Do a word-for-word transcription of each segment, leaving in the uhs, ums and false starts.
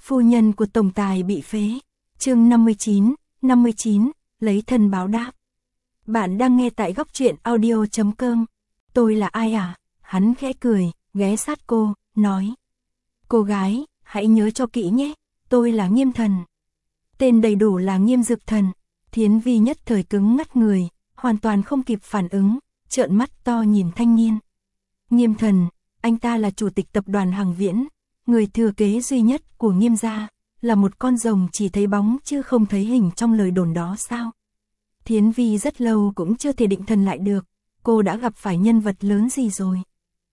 Phu nhân của tổng tài bị phế. Chương năm mươi chín, năm mươi chín, lấy thân báo đáp. Bạn đang nghe tại góc truyện audio chấm com. Tôi là ai à? Hắn khẽ cười, ghé sát cô, nói. Cô gái, hãy nhớ cho kỹ nhé, tôi là Nghiêm Thần. Tên đầy đủ là Nghiêm Dực Thần. Thiến Vi nhất thời cứng ngắt người, hoàn toàn không kịp phản ứng, trợn mắt to nhìn thanh niên. Nghiêm Thần, anh ta là chủ tịch tập đoàn Hằng Viễn, người thừa kế duy nhất của Nghiêm gia, là một con rồng chỉ thấy bóng chứ không thấy hình trong lời đồn đó sao? Thiến Vi rất lâu cũng chưa thể định thần lại được, cô đã gặp phải nhân vật lớn gì rồi?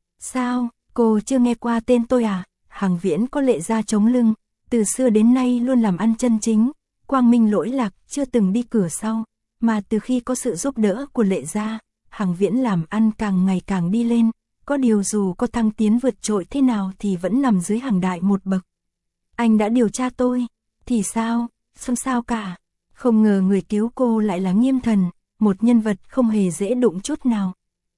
Sao, cô chưa nghe qua tên tôi à? Hằng Viễn có Lệ gia chống lưng, từ xưa đến nay luôn làm ăn chân chính, quang minh lỗi lạc, chưa từng đi cửa sau, mà từ khi có sự giúp đỡ của Lệ gia, Hằng Viễn làm ăn càng ngày càng đi lên, có điều dù có thăng tiến vượt trội thế nào thì vẫn nằm dưới Hằng đại một bậc. Anh đã điều tra tôi, thì sao, không sao cả, không ngờ người cứu cô lại là Nghiêm Thần, một nhân vật không hề dễ đụng chút nào.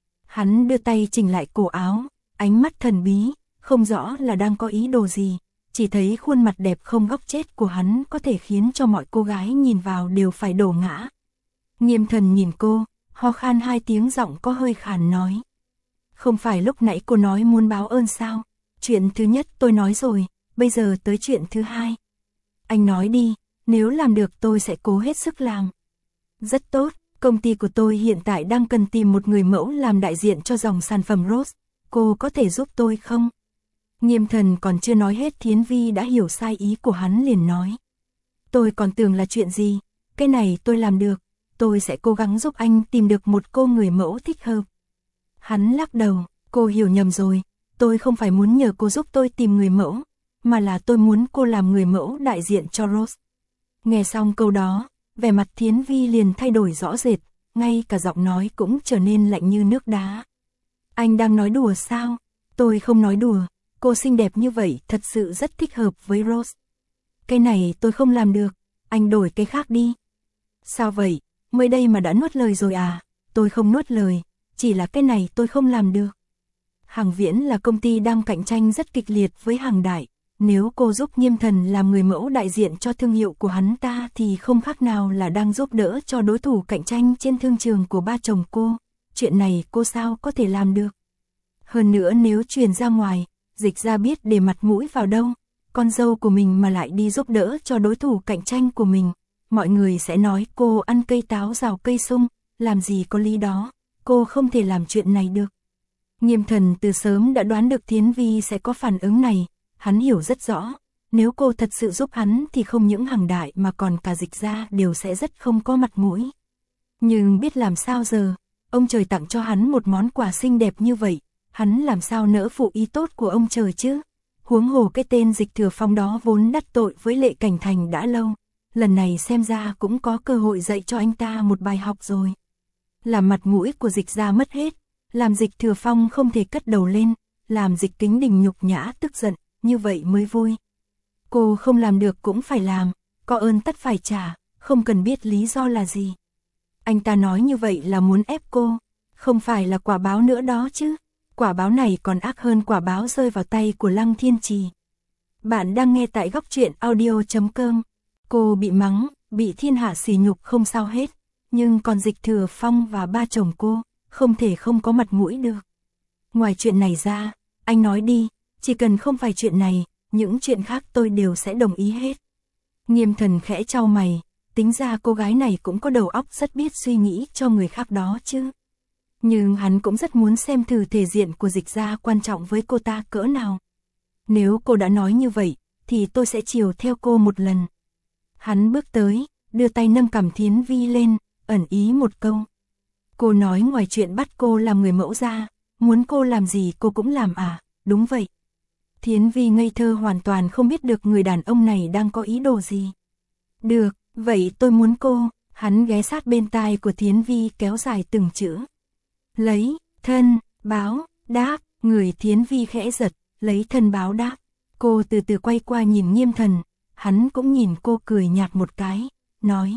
Hắn đưa tay chỉnh lại cổ áo, ánh mắt thần bí, không rõ là đang có ý đồ gì, chỉ thấy khuôn mặt đẹp không góc chết của hắn có thể khiến cho mọi cô gái nhìn vào đều phải đổ ngã. Nghiêm Thần nhìn cô, ho khan hai tiếng, giọng có hơi khàn nói. Không phải lúc nãy cô nói muốn báo ơn sao? Chuyện thứ nhất tôi nói rồi, bây giờ tới chuyện thứ hai. Anh nói đi, nếu làm được tôi sẽ cố hết sức làm. Rất tốt, công ty của tôi hiện tại đang cần tìm một người mẫu làm đại diện cho dòng sản phẩm Rose, cô có thể giúp tôi không? Nghiêm Thần còn chưa nói hết, Thiến Vi đã hiểu sai ý của hắn liền nói. Tôi còn tưởng là chuyện gì, cái này tôi làm được, tôi sẽ cố gắng giúp anh tìm được một cô người mẫu thích hợp. Hắn lắc đầu, cô hiểu nhầm rồi, tôi không phải muốn nhờ cô giúp tôi tìm người mẫu, mà là tôi muốn cô làm người mẫu đại diện cho Rose. Nghe xong câu đó, vẻ mặt Thiến Vi liền thay đổi rõ rệt, ngay cả giọng nói cũng trở nên lạnh như nước đá. Anh đang nói đùa sao? Tôi không nói đùa, cô xinh đẹp như vậy thật sự rất thích hợp với Rose. Cái này tôi không làm được, anh đổi cái khác đi. Sao vậy, mới đây mà đã nuốt lời rồi à? Tôi không nuốt lời, chỉ là cái này tôi không làm được. Hằng Viễn là công ty đang cạnh tranh rất kịch liệt với Hằng Đại, nếu cô giúp Nghiêm Thần làm người mẫu đại diện cho thương hiệu của hắn ta thì không khác nào là đang giúp đỡ cho đối thủ cạnh tranh trên thương trường của ba chồng cô, chuyện này cô sao có thể làm được. Hơn nữa nếu truyền ra ngoài, Dịch ra biết để mặt mũi vào đâu, con dâu của mình mà lại đi giúp đỡ cho đối thủ cạnh tranh của mình, mọi người sẽ nói cô ăn cây táo rào cây sung, làm gì có lý đó, cô không thể làm chuyện này được. Nghiêm Thần từ sớm đã đoán được Thiến Vi sẽ có phản ứng này, hắn hiểu rất rõ, nếu cô thật sự giúp hắn thì không những Hằng Đại mà còn cả Dịch ra đều sẽ rất không có mặt mũi. Nhưng biết làm sao giờ, ông trời tặng cho hắn một món quà xinh đẹp như vậy, hắn làm sao nỡ phụ ý tốt của ông trời chứ? Huống hồ cái tên Dịch Thừa Phong đó vốn đắc tội với Lệ Cảnh Thành đã lâu, lần này xem ra cũng có cơ hội dạy cho anh ta một bài học rồi. Làm mặt mũi của Dịch ra mất hết, làm Dịch Thừa Phong không thể cất đầu lên, làm Dịch Kính Đình nhục nhã tức giận, như vậy mới vui. Cô không làm được cũng phải làm, có ơn tất phải trả, không cần biết lý do là gì. Anh ta nói như vậy là muốn ép cô, không phải là quả báo nữa đó chứ. Quả báo này còn ác hơn quả báo rơi vào tay của Lăng Thiên Trì. Bạn đang nghe tại góc truyện audio chấm com. Cô bị mắng, bị thiên hạ sỉ nhục không sao hết, nhưng còn Dịch Thừa Phong và ba chồng cô, không thể không có mặt mũi được. Ngoài chuyện này ra, anh nói đi, chỉ cần không phải chuyện này, những chuyện khác tôi đều sẽ đồng ý hết. Nghiêm Thần khẽ chau mày, tính ra cô gái này cũng có đầu óc rất biết suy nghĩ cho người khác đó chứ. Nhưng hắn cũng rất muốn xem thử thể diện của Dịch ra quan trọng với cô ta cỡ nào. Nếu cô đã nói như vậy, thì tôi sẽ chiều theo cô một lần. Hắn bước tới, đưa tay nâng cằm Thiến Vi lên, ẩn ý một câu. Cô nói ngoài chuyện bắt cô làm người mẫu ra, muốn cô làm gì cô cũng làm à? Đúng vậy. Thiến Vi ngây thơ hoàn toàn không biết được người đàn ông này đang có ý đồ gì. Được, vậy tôi muốn cô. Hắn ghé sát bên tai của Thiến Vi kéo dài từng chữ. Lấy, thân, báo, đáp, người Thiến Vi khẽ giật, lấy thân báo đáp. Cô từ từ quay qua nhìn Nghiêm Thần, hắn cũng nhìn cô cười nhạt một cái, nói.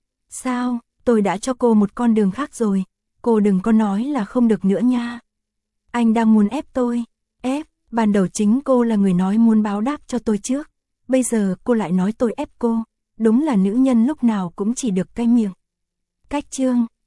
Sao, tôi đã cho cô một con đường khác rồi, cô đừng có nói là không được nữa nha. Anh đang muốn ép tôi, ép, ban đầu chính cô là người nói muốn báo đáp cho tôi trước. bây giờ cô lại nói tôi ép cô, đúng là nữ nhân lúc nào cũng chỉ được cai miệng. Cách chương